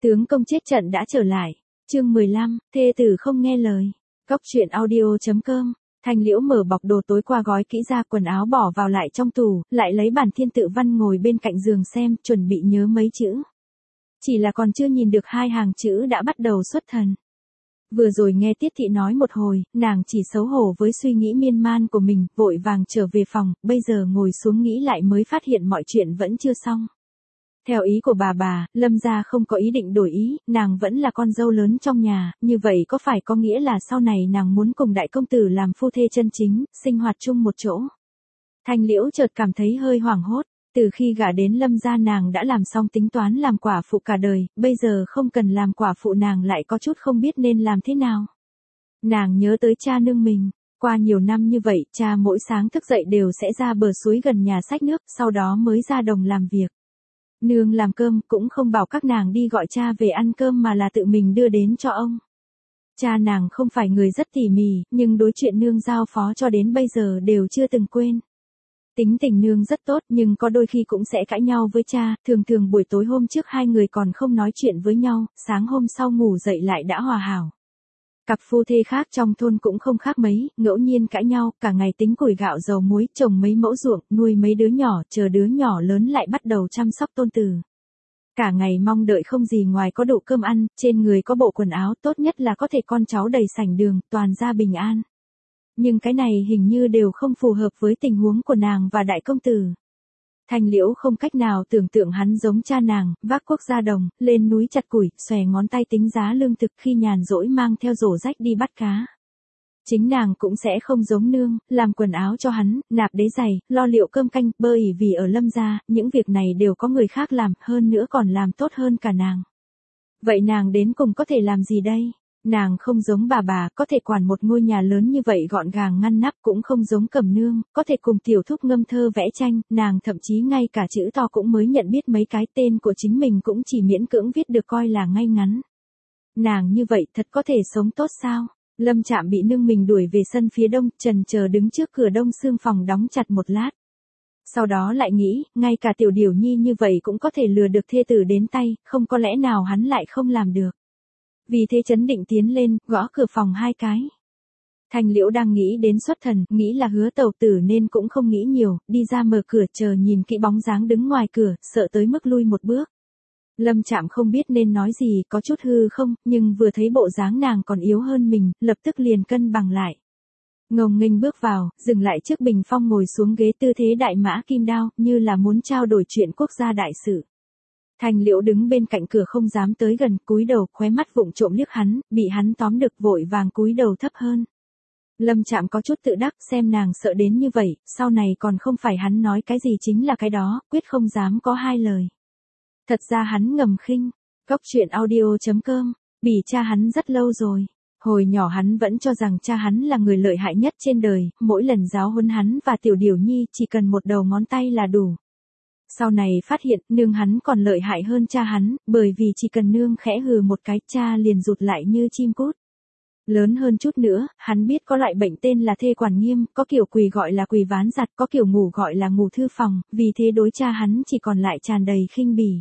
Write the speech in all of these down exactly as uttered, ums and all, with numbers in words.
Tướng công chết trận đã trở lại. Chương mười lăm, thê tử không nghe lời. Cóc truyện audio chấm com. Thanh Liễu mở bọc đồ tối qua gói kỹ ra quần áo bỏ vào lại trong tủ, lại lấy bản thiên tự văn ngồi bên cạnh giường xem, chuẩn bị nhớ mấy chữ. Chỉ là còn chưa nhìn được hai hàng chữ đã bắt đầu xuất thần. Vừa rồi nghe Tiết Thị nói một hồi, nàng chỉ xấu hổ với suy nghĩ miên man của mình, vội vàng trở về phòng, bây giờ ngồi xuống nghĩ lại mới phát hiện mọi chuyện vẫn chưa xong. Theo ý của bà bà, Lâm gia không có ý định đổi ý, nàng vẫn là con dâu lớn trong nhà, như vậy có phải có nghĩa là sau này nàng muốn cùng đại công tử làm phu thê chân chính, sinh hoạt chung một chỗ. Thanh Liễu chợt cảm thấy hơi hoảng hốt, từ khi gả đến Lâm gia nàng đã làm xong tính toán làm quả phụ cả đời, bây giờ không cần làm quả phụ nàng lại có chút không biết nên làm thế nào. Nàng nhớ tới cha nương mình. Qua nhiều năm như vậy, cha mỗi sáng thức dậy đều sẽ ra bờ suối gần nhà xách nước, sau đó mới ra đồng làm việc. Nương làm cơm cũng không bảo các nàng đi gọi cha về ăn cơm mà là tự mình đưa đến cho ông. Cha nàng không phải người rất tỉ mỉ, nhưng đối chuyện nương giao phó cho đến bây giờ đều chưa từng quên. Tính tình nương rất tốt nhưng có đôi khi cũng sẽ cãi nhau với cha, thường thường buổi tối hôm trước hai người còn không nói chuyện với nhau, sáng hôm sau ngủ dậy lại đã hòa hảo. Cặp phu thê khác trong thôn cũng không khác mấy, ngẫu nhiên cãi nhau, cả ngày tính củi gạo dầu muối, trồng mấy mẫu ruộng, nuôi mấy đứa nhỏ, chờ đứa nhỏ lớn lại bắt đầu chăm sóc tôn tử. Cả ngày mong đợi không gì ngoài có đủ cơm ăn, trên người có bộ quần áo, tốt nhất là có thể con cháu đầy sảnh đường, toàn gia bình an. Nhưng cái này hình như đều không phù hợp với tình huống của nàng và đại công tử. Thanh Liễu không cách nào tưởng tượng hắn giống cha nàng, vác cuốc ra đồng, lên núi chặt củi, xòe ngón tay tính giá lương thực, khi nhàn rỗi mang theo rổ rách đi bắt cá. Chính nàng cũng sẽ không giống nương, làm quần áo cho hắn, nạp đế giày, lo liệu cơm canh, bơ ỉ vì ở Lâm gia, những việc này đều có người khác làm, hơn nữa còn làm tốt hơn cả nàng. Vậy nàng đến cùng có thể làm gì đây? Nàng không giống bà bà, có thể quản một ngôi nhà lớn như vậy gọn gàng ngăn nắp, cũng không giống Cẩm Nương, có thể cùng tiểu thúc ngâm thơ vẽ tranh, nàng thậm chí ngay cả chữ to cũng mới nhận biết mấy cái, tên của chính mình cũng chỉ miễn cưỡng viết được coi là ngay ngắn. Nàng như vậy thật có thể sống tốt sao? Lâm Trạm bị nương mình đuổi về sân phía đông, trần chờ đứng trước cửa đông xương phòng đóng chặt một lát. Sau đó lại nghĩ, ngay cả tiểu điểu nhi như vậy cũng có thể lừa được thê tử đến tay, không có lẽ nào hắn lại không làm được. Vì thế chấn định tiến lên, gõ cửa phòng hai cái. Thanh Liễu đang nghĩ đến xuất thần, nghĩ là Hứa tẩu tử nên cũng không nghĩ nhiều, đi ra mở cửa chờ nhìn kỹ bóng dáng đứng ngoài cửa, sợ tới mức lui một bước. Lâm Trạm không biết nên nói gì, có chút hư không, nhưng vừa thấy bộ dáng nàng còn yếu hơn mình, lập tức liền cân bằng lại. Ngông nghênh bước vào, dừng lại trước bình phong ngồi xuống ghế tư thế đại mã kim đao, như là muốn trao đổi chuyện quốc gia đại sự. Thanh Liễu đứng bên cạnh cửa không dám tới gần, cúi đầu, khóe mắt vụng trộm liếc hắn, bị hắn tóm được vội vàng cúi đầu thấp hơn. Lâm Trạm có chút tự đắc, xem nàng sợ đến như vậy, sau này còn không phải hắn nói cái gì chính là cái đó, quyết không dám có hai lời. Thật ra hắn ngầm khinh. Cóc truyện audio chấm com, bỉ cha hắn rất lâu rồi. Hồi nhỏ hắn vẫn cho rằng cha hắn là người lợi hại nhất trên đời, mỗi lần giáo huấn hắn và tiểu điểu nhi chỉ cần một đầu ngón tay là đủ. Sau này phát hiện nương hắn còn lợi hại hơn cha hắn, bởi vì chỉ cần nương khẽ hừ một cái, cha liền rụt lại như chim cút. Lớn hơn chút nữa, hắn biết có loại bệnh tên là thê quản nghiêm, có kiểu quỳ gọi là quỳ ván giặt, có kiểu ngủ gọi là ngủ thư phòng, vì thế đối cha hắn chỉ còn lại tràn đầy khinh bỉ.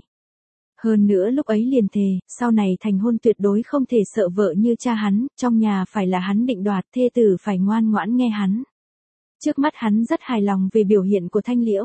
Hơn nữa lúc ấy liền thề, sau này thành hôn tuyệt đối không thể sợ vợ như cha hắn, trong nhà phải là hắn định đoạt, thê tử phải ngoan ngoãn nghe hắn. Trước mắt hắn rất hài lòng về biểu hiện của Thanh Liễu.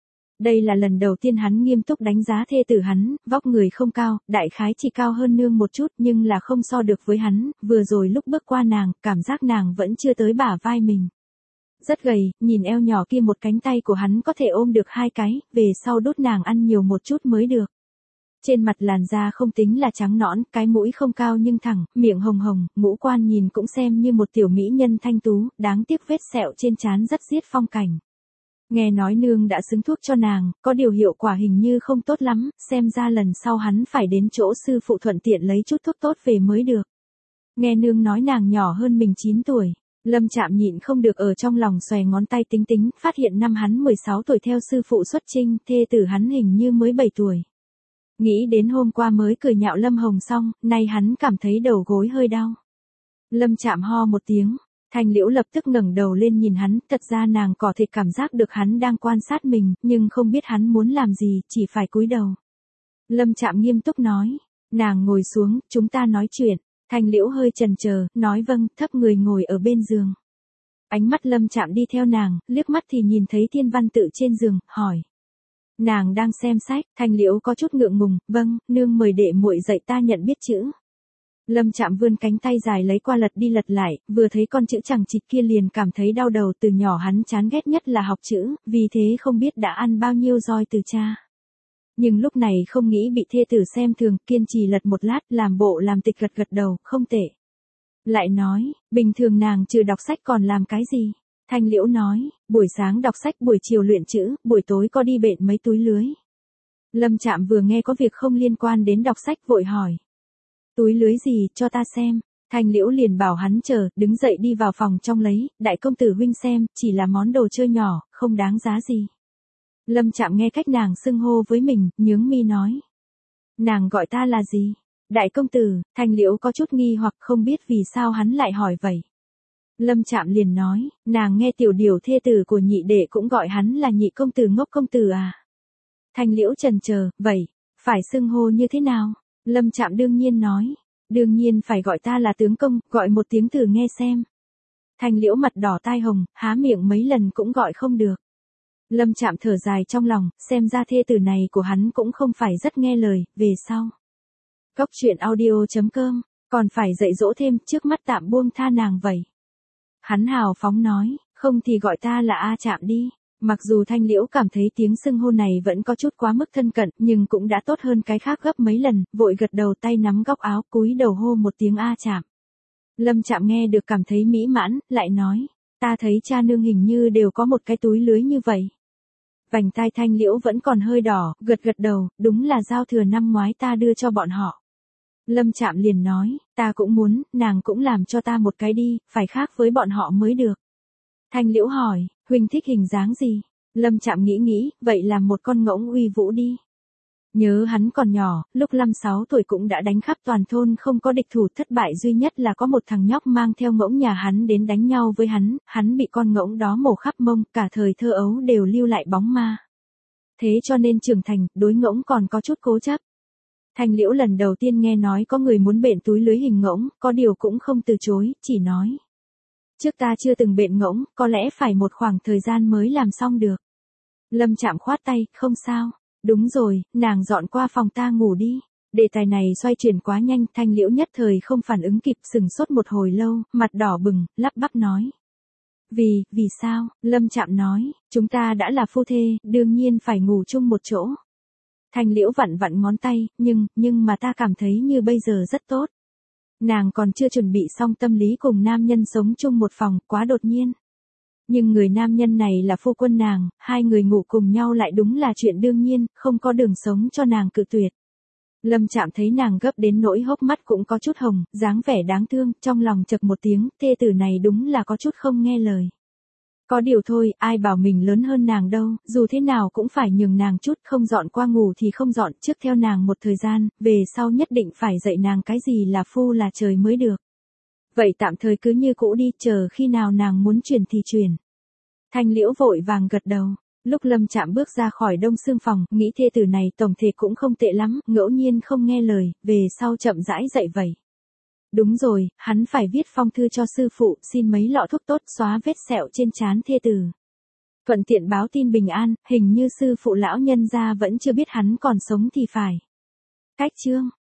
Đây là lần đầu tiên hắn nghiêm túc đánh giá thê tử hắn, vóc người không cao, đại khái chỉ cao hơn nương một chút nhưng là không so được với hắn, vừa rồi lúc bước qua nàng, cảm giác nàng vẫn chưa tới bả vai mình. Rất gầy, nhìn eo nhỏ kia một cánh tay của hắn có thể ôm được hai cái, về sau đút nàng ăn nhiều một chút mới được. Trên mặt làn da không tính là trắng nõn, cái mũi không cao nhưng thẳng, miệng hồng hồng, ngũ quan nhìn cũng xem như một tiểu mỹ nhân thanh tú, đáng tiếc vết sẹo trên trán rất giết phong cảnh. Nghe nói nương đã xứng thuốc cho nàng, có điều hiệu quả hình như không tốt lắm, xem ra lần sau hắn phải đến chỗ sư phụ thuận tiện lấy chút thuốc tốt về mới được. Nghe nương nói nàng nhỏ hơn mình chín tuổi, Lâm Trạm nhịn không được ở trong lòng xòe ngón tay tính tính, phát hiện năm hắn mười sáu tuổi theo sư phụ xuất chinh, thê tử hắn hình như mới bảy tuổi. Nghĩ đến hôm qua mới cười nhạo Lâm Hồng xong, nay hắn cảm thấy đầu gối hơi đau. Lâm Trạm ho một tiếng. Thanh Liễu lập tức ngẩng đầu lên nhìn hắn, thật ra nàng có thể cảm giác được hắn đang quan sát mình, nhưng không biết hắn muốn làm gì, chỉ phải cúi đầu. Lâm Trạm nghiêm túc nói, Nàng ngồi xuống, chúng ta nói chuyện. Thanh Liễu hơi chần chờ, nói vâng, thấp người ngồi ở bên giường. Ánh mắt Lâm Trạm đi theo nàng, liếc mắt thì nhìn thấy Thiên Văn Tự trên giường, hỏi. Nàng đang xem sách, Thanh Liễu có chút ngượng ngùng, vâng, nương mời đệ muội dạy ta nhận biết chữ. Lâm Trạm vươn cánh tay dài lấy qua lật đi lật lại, vừa thấy con chữ chằng chịt kia liền cảm thấy đau đầu, từ nhỏ hắn chán ghét nhất là học chữ, vì thế không biết đã ăn bao nhiêu roi từ cha. Nhưng lúc này không nghĩ bị thê tử xem thường, kiên trì lật một lát, làm bộ làm tịch gật gật đầu, không tệ. Lại nói, bình thường nàng trừ đọc sách còn làm cái gì? Thanh Liễu nói, buổi sáng đọc sách, buổi chiều luyện chữ, buổi tối có đi bện mấy túi lưới. Lâm Trạm vừa nghe có việc không liên quan đến đọc sách vội hỏi. Túi lưới gì, cho ta xem. Thanh Liễu liền bảo hắn chờ, đứng dậy đi vào phòng trong lấy, đại công tử huynh xem, chỉ là món đồ chơi nhỏ, không đáng giá gì. Lâm Trạm nghe cách nàng xưng hô với mình, nhướng mi nói. Nàng gọi ta là gì? Đại công tử. Thanh Liễu có chút nghi hoặc không biết vì sao hắn lại hỏi vậy. Lâm Trạm liền nói, nàng nghe tiểu điều thê tử của nhị đệ cũng gọi hắn là nhị công tử ngốc công tử à. Thanh Liễu chần chờ, vậy, phải xưng hô như thế nào? Lâm Trạm đương nhiên nói, đương nhiên phải gọi ta là tướng công, gọi một tiếng thử nghe xem. Thanh Liễu mặt đỏ tai hồng, há miệng mấy lần cũng gọi không được. Lâm Trạm thở dài trong lòng, xem ra thê tử này của hắn cũng không phải rất nghe lời, về sau. Cốc truyện audio chấm com, còn phải dạy dỗ thêm, trước mắt tạm buông tha nàng vậy. Hắn hào phóng nói, không thì gọi ta là A Trạm đi. Mặc dù Thanh Liễu cảm thấy tiếng xưng hô này vẫn có chút quá mức thân cận, nhưng cũng đã tốt hơn cái khác gấp mấy lần, vội gật đầu, tay nắm góc áo, cúi đầu hô một tiếng A Trạm. Lâm Trạm nghe được cảm thấy mỹ mãn, lại nói, ta thấy cha nương hình như đều có một cái túi lưới như vậy. Vành tai Thanh Liễu vẫn còn hơi đỏ, gật gật đầu, đúng là giao thừa năm ngoái ta đưa cho bọn họ. Lâm Trạm liền nói, ta cũng muốn, nàng cũng làm cho ta một cái đi, phải khác với bọn họ mới được. Thanh Liễu hỏi, huynh thích hình dáng gì? Lâm Trạm nghĩ nghĩ, vậy làm một con ngỗng uy vũ đi. Nhớ hắn còn nhỏ, lúc năm sáu tuổi cũng đã đánh khắp toàn thôn không có địch thủ, thất bại duy nhất là có một thằng nhóc mang theo ngỗng nhà hắn đến đánh nhau với hắn, hắn bị con ngỗng đó mổ khắp mông, cả thời thơ ấu đều lưu lại bóng ma. Thế cho nên trưởng thành, đối ngỗng còn có chút cố chấp. Thanh Liễu lần đầu tiên nghe nói có người muốn bện túi lưới hình ngỗng, có điều cũng không từ chối, chỉ nói. Trước ta chưa từng bện ngỗng, có lẽ phải một khoảng thời gian mới làm xong được. Lâm Trạm khoát tay, không sao. Đúng rồi, nàng dọn qua phòng ta ngủ đi. Đề tài này xoay chuyển quá nhanh, Thanh Liễu nhất thời không phản ứng kịp, sừng sốt một hồi lâu, mặt đỏ bừng, lắp bắp nói. Vì, vì sao? Lâm Trạm nói, chúng ta đã là phu thê, đương nhiên phải ngủ chung một chỗ. Thanh Liễu vặn vặn ngón tay, nhưng, nhưng mà ta cảm thấy như bây giờ rất tốt. Nàng còn chưa chuẩn bị xong tâm lý cùng nam nhân sống chung một phòng, quá đột nhiên. Nhưng người nam nhân này là phu quân nàng, hai người ngủ cùng nhau lại đúng là chuyện đương nhiên, không có đường sống cho nàng cự tuyệt. Lâm Trạm thấy nàng gấp đến nỗi hốc mắt cũng có chút hồng, dáng vẻ đáng thương, trong lòng chật một tiếng, thê tử này đúng là có chút không nghe lời. Có điều thôi, ai bảo mình lớn hơn nàng đâu, dù thế nào cũng phải nhường nàng chút, không dọn qua ngủ thì không dọn, trước theo nàng một thời gian, về sau nhất định phải dạy nàng cái gì là phu là trời mới được. Vậy tạm thời cứ như cũ đi, chờ khi nào nàng muốn chuyển thì chuyển. Thanh Liễu vội vàng gật đầu. Lúc Lâm Trạm bước ra khỏi đông xương phòng, nghĩ thê tử này tổng thể cũng không tệ lắm, ngẫu nhiên không nghe lời, về sau chậm rãi dạy vậy. Đúng rồi, hắn phải viết phong thư cho sư phụ, xin mấy lọ thuốc tốt xóa vết sẹo trên trán thê tử. Thuận tiện báo tin bình an, hình như sư phụ lão nhân gia vẫn chưa biết hắn còn sống thì phải. Cách chương